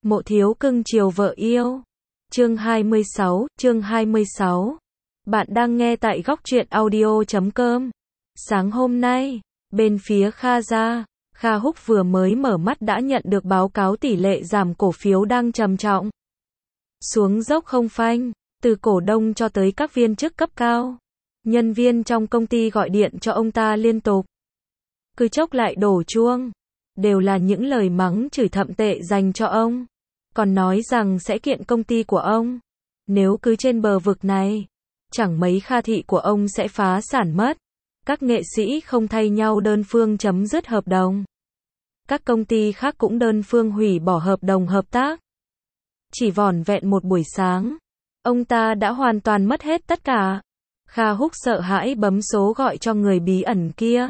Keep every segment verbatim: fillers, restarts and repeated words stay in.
Mộ thiếu cưng chiều vợ yêu. Chương hai mươi sáu, chương hai mươi sáu. Bạn đang nghe tại góc truyện audio chấm com. Sáng hôm nay, bên phía Kha gia, Kha Húc vừa mới mở mắt đã nhận được báo cáo tỷ lệ giảm cổ phiếu đang trầm trọng xuống dốc không phanh, từ cổ đông cho tới các viên chức cấp cao. Nhân viên trong công ty gọi điện cho ông ta liên tục. Cứ chốc lại đổ chuông, đều là những lời mắng chửi thậm tệ dành cho ông. Còn nói rằng sẽ kiện công ty của ông. Nếu cứ trên bờ vực này, chẳng mấy Kha thị của ông sẽ phá sản mất. Các nghệ sĩ không thay nhau đơn phương chấm dứt hợp đồng. Các công ty khác cũng đơn phương hủy bỏ hợp đồng hợp tác. Chỉ vỏn vẹn một buổi sáng, ông ta đã hoàn toàn mất hết tất cả. Kha Húc sợ hãi bấm số gọi cho người bí ẩn kia.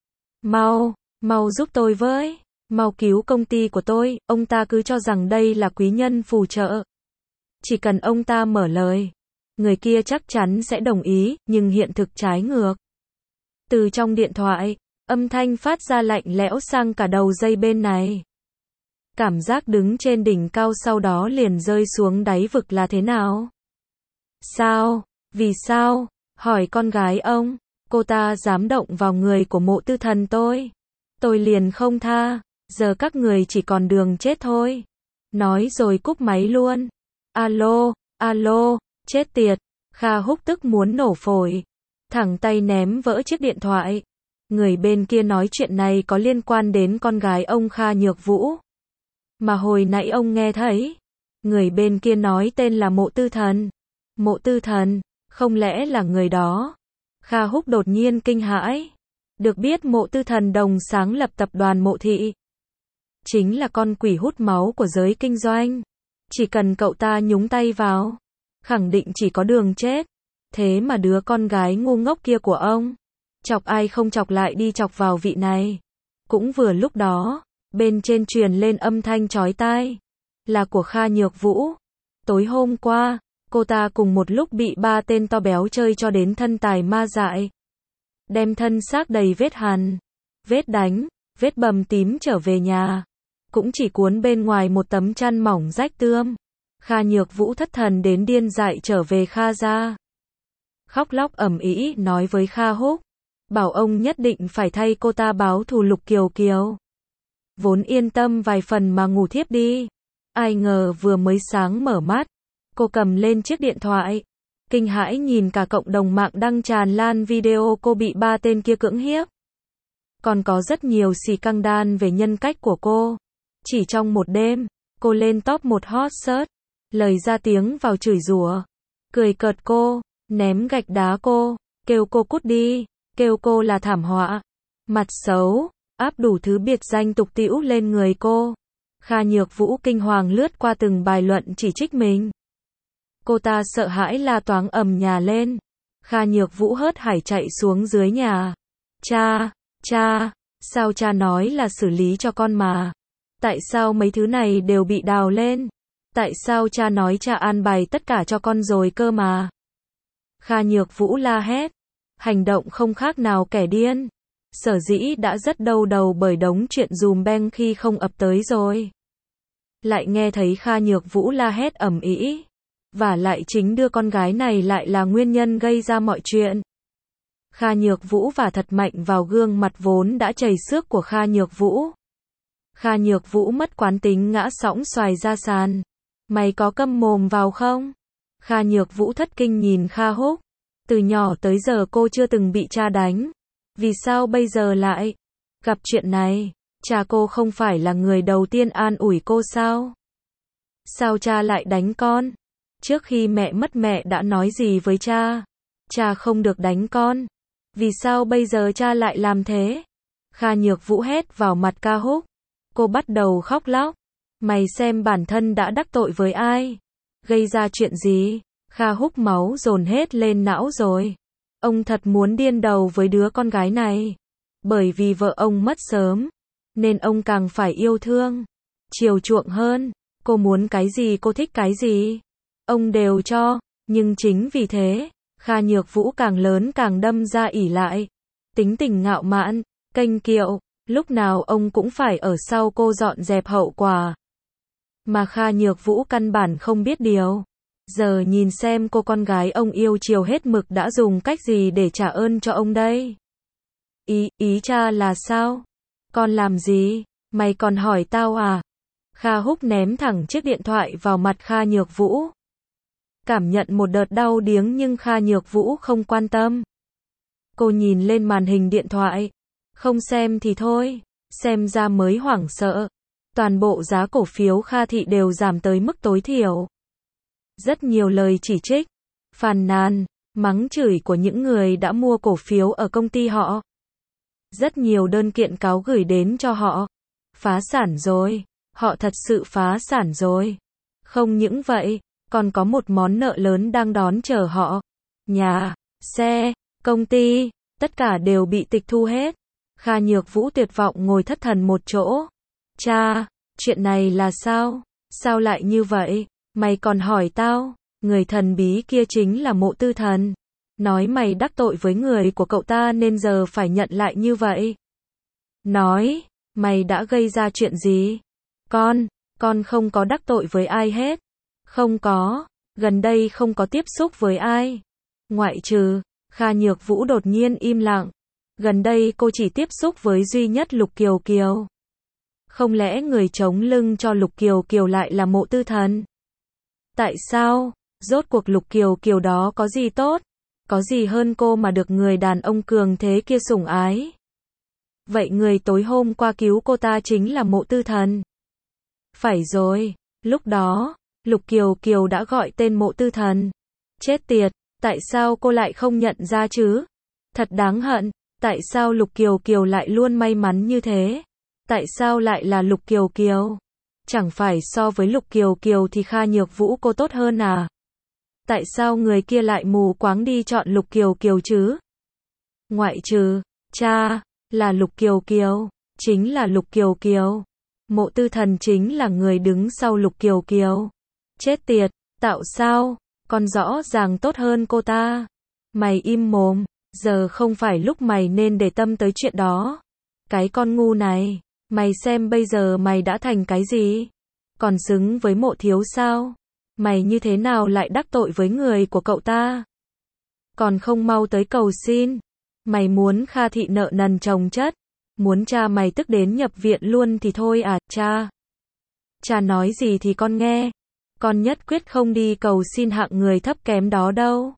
Mau, mau giúp tôi với, mau cứu công ty của tôi. Ông ta cứ cho rằng đây là quý nhân phù trợ. Chỉ cần ông ta mở lời, người kia chắc chắn sẽ đồng ý, nhưng hiện thực trái ngược. Từ trong điện thoại, âm thanh phát ra lạnh lẽo sang cả đầu dây bên này. Cảm giác đứng trên đỉnh cao sau đó liền rơi xuống đáy vực là thế nào? Sao? Vì sao? Hỏi con gái ông, cô ta dám động vào người của Mộ Tư Thần tôi. Tôi liền không tha, giờ các người chỉ còn đường chết thôi. Nói rồi cúp máy luôn. Alo, alo, chết tiệt. Kha Húc tức muốn nổ phổi. Thẳng tay ném vỡ chiếc điện thoại. Người bên kia nói chuyện này có liên quan đến con gái ông Kha Nhược Vũ. Mà hồi nãy ông nghe thấy. Người bên kia nói tên là Mộ Tư Thần. Mộ Tư Thần, không lẽ là người đó? Kha Húc đột nhiên kinh hãi. Được biết Mộ Tư Thần đồng sáng lập tập đoàn Mộ Thị. Chính là con quỷ hút máu của giới kinh doanh. Chỉ cần cậu ta nhúng tay vào, khẳng định chỉ có đường chết. Thế mà đứa con gái ngu ngốc kia của ông, chọc ai không chọc lại đi chọc vào vị này. Cũng vừa lúc đó, bên trên truyền lên âm thanh chói tai. Là của Kha Nhược Vũ. Tối hôm qua, cô ta cùng một lúc bị ba tên to béo chơi cho đến thân tài ma dại. Đem thân xác đầy vết hằn, vết đánh, vết bầm tím trở về nhà. Cũng chỉ cuốn bên ngoài một tấm chăn mỏng rách tươm. Kha Nhược Vũ thất thần đến điên dại trở về Kha gia. Khóc lóc ầm ĩ nói với Kha Húc. Bảo ông nhất định phải thay cô ta báo thù Lục Kiều Kiều. Vốn yên tâm vài phần mà ngủ thiếp đi. Ai ngờ vừa mới sáng mở mắt, cô cầm lên chiếc điện thoại. Kinh hãi nhìn cả cộng đồng mạng đăng tràn lan video cô bị ba tên kia cưỡng hiếp. Còn có rất nhiều xì căng đan về nhân cách của cô. Chỉ trong một đêm, cô lên top một hot search. Lời ra tiếng vào chửi rủa, cười cợt cô, ném gạch đá cô, kêu cô cút đi, kêu cô là thảm họa, mặt xấu, áp đủ thứ biệt danh tục tĩu lên người cô. Kha Nhược Vũ kinh hoàng lướt qua từng bài luận chỉ trích mình. Cô ta sợ hãi la toáng ầm nhà lên. Kha Nhược Vũ hớt hải chạy xuống dưới nhà. Cha, cha, sao cha nói là xử lý cho con mà? Tại sao mấy thứ này đều bị đào lên? Tại sao cha nói cha an bài tất cả cho con rồi cơ mà? Kha Nhược Vũ la hét. Hành động không khác nào kẻ điên. Sở dĩ đã rất đau đầu bởi đống chuyện dùm beng khi không ập tới rồi. Lại nghe thấy Kha Nhược Vũ la hét ầm ĩ. Và lại chính đứa con gái này lại là nguyên nhân gây ra mọi chuyện. Kha Nhược Vũ vả thật mạnh vào gương mặt vốn đã chảy xước của Kha Nhược Vũ. Kha Nhược Vũ mất quán tính ngã sõng xoài ra sàn. Mày có câm mồm vào không? Kha Nhược Vũ thất kinh nhìn Kha Húc. Từ nhỏ tới giờ cô chưa từng bị cha đánh. Vì sao bây giờ lại gặp chuyện này? Cha cô không phải là người đầu tiên an ủi cô sao? Sao cha lại đánh con? Trước khi mẹ mất mẹ đã nói gì với cha? Cha không được đánh con. Vì sao bây giờ cha lại làm thế? Kha Nhược Vũ hét vào mặt Kha Húc. Cô bắt đầu khóc lóc. Mày xem bản thân đã đắc tội với ai? Gây ra chuyện gì? Kha Húc máu dồn hết lên não rồi. Ông thật muốn điên đầu với đứa con gái này. Bởi vì vợ ông mất sớm, nên ông càng phải yêu thương, chiều chuộng hơn. Cô muốn cái gì, cô thích cái gì, ông đều cho. Nhưng chính vì thế, Kha Nhược Vũ càng lớn càng đâm ra ỷ lại. Tính tình ngạo mạn, kênh kiệu. Lúc nào ông cũng phải ở sau cô dọn dẹp hậu quả. Mà Kha Nhược Vũ căn bản không biết điều. Giờ nhìn xem cô con gái ông yêu chiều hết mực đã dùng cách gì để trả ơn cho ông đây. Ý, ý cha là sao? Con làm gì? Mày còn hỏi tao à? Kha Húc ném thẳng chiếc điện thoại vào mặt Kha Nhược Vũ. Cảm nhận một đợt đau điếng nhưng Kha Nhược Vũ không quan tâm. Cô nhìn lên màn hình điện thoại. Không xem thì thôi, xem ra mới hoảng sợ. Toàn bộ giá cổ phiếu Kha Thị đều giảm tới mức tối thiểu. Rất nhiều lời chỉ trích, phàn nàn, mắng chửi của những người đã mua cổ phiếu ở công ty họ. Rất nhiều đơn kiện cáo gửi đến cho họ. Phá sản rồi, họ thật sự phá sản rồi. Không những vậy, còn có một món nợ lớn đang đón chờ họ. Nhà, xe, công ty, tất cả đều bị tịch thu hết. Kha Nhược Vũ tuyệt vọng ngồi thất thần một chỗ. Cha, chuyện này là sao? Sao lại như vậy? Mày còn hỏi tao? Người thần bí kia chính là Mộ Tư Thần. Nói mày đắc tội với người của cậu ta nên giờ phải nhận lại như vậy. Nói, mày đã gây ra chuyện gì? Con, con không có đắc tội với ai hết. Không có, gần đây không có tiếp xúc với ai. Ngoại trừ, Kha Nhược Vũ đột nhiên im lặng. Gần đây cô chỉ tiếp xúc với duy nhất Lục Kiều Kiều. Không lẽ người chống lưng cho Lục Kiều Kiều lại là Mộ Tư Thần? Tại sao? Rốt cuộc Lục Kiều Kiều đó có gì tốt? Có gì hơn cô mà được người đàn ông cường thế kia sủng ái? Vậy người tối hôm qua cứu cô ta chính là Mộ Tư Thần. Phải rồi, lúc đó, Lục Kiều Kiều đã gọi tên Mộ Tư Thần. Chết tiệt, tại sao cô lại không nhận ra chứ? Thật đáng hận, tại sao Lục Kiều Kiều lại luôn may mắn như thế? Tại sao lại là Lục Kiều Kiều? Chẳng phải so với Lục Kiều Kiều thì Kha Nhược Vũ cô tốt hơn à? Tại sao người kia lại mù quáng đi chọn Lục Kiều Kiều chứ? Ngoại trừ, cha, là Lục Kiều Kiều, chính là Lục Kiều Kiều. Mộ Tư Thần chính là người đứng sau Lục Kiều Kiều. Chết tiệt, tạo sao? Con rõ ràng tốt hơn cô ta. Mày im mồm, giờ không phải lúc mày nên để tâm tới chuyện đó. Cái con ngu này, mày xem bây giờ mày đã thành cái gì? Còn xứng với Mộ thiếu sao? Mày như thế nào lại đắc tội với người của cậu ta? Còn không mau tới cầu xin. Mày muốn Kha Thị nợ nần chồng chất. Muốn cha mày tức đến nhập viện luôn thì thôi à, cha. Cha nói gì thì con nghe. Con nhất quyết không đi cầu xin hạng người thấp kém đó đâu.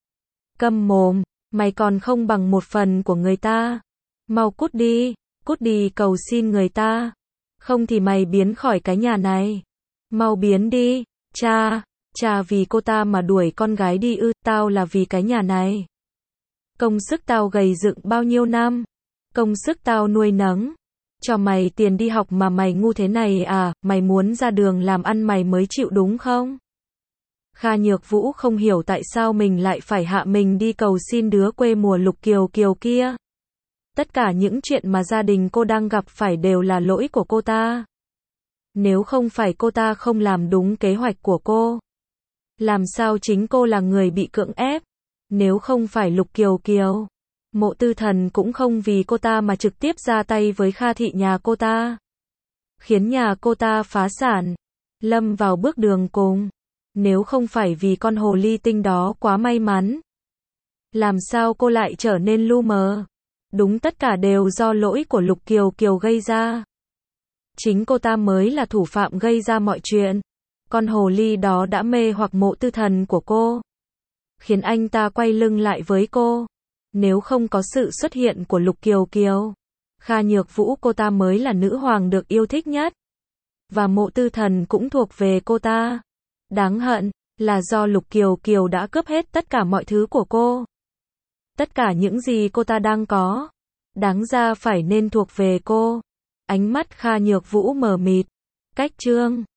Câm mồm, mày còn không bằng một phần của người ta. Mau cút đi, cút đi cầu xin người ta. Không thì mày biến khỏi cái nhà này. Mau biến đi, cha, cha vì cô ta mà đuổi con gái đi ư, tao là vì cái nhà này. Công sức tao gầy dựng bao nhiêu năm. Công sức tao nuôi nấng. Cho mày tiền đi học mà mày ngu thế này à, mày muốn ra đường làm ăn mày mới chịu đúng không? Kha Nhược Vũ không hiểu tại sao mình lại phải hạ mình đi cầu xin đứa quê mùa Lục Kiều Kiều kia. Tất cả những chuyện mà gia đình cô đang gặp phải đều là lỗi của cô ta. Nếu không phải cô ta không làm đúng kế hoạch của cô, làm sao chính cô là người bị cưỡng ép? Nếu không phải Lục Kiều Kiều, Mộ Tư Thần cũng không vì cô ta mà trực tiếp ra tay với Kha Thị nhà cô ta, khiến nhà cô ta phá sản, lâm vào bước đường cùng. Nếu không phải vì con hồ ly tinh đó quá may mắn, làm sao cô lại trở nên lu mờ? Đúng, tất cả đều do lỗi của Lục Kiều Kiều gây ra. Chính cô ta mới là thủ phạm gây ra mọi chuyện. Con hồ ly đó đã mê hoặc Mộ Tư Thần của cô, khiến anh ta quay lưng lại với cô. Nếu không có sự xuất hiện của Lục Kiều Kiều, Kha Nhược Vũ cô ta mới là nữ hoàng được yêu thích nhất. Và Mộ Tư Thần cũng thuộc về cô ta. Đáng hận, là do Lục Kiều Kiều đã cướp hết tất cả mọi thứ của cô. Tất cả những gì cô ta đang có, đáng ra phải nên thuộc về cô. Ánh mắt Kha Nhược Vũ mờ mịt. Cách chương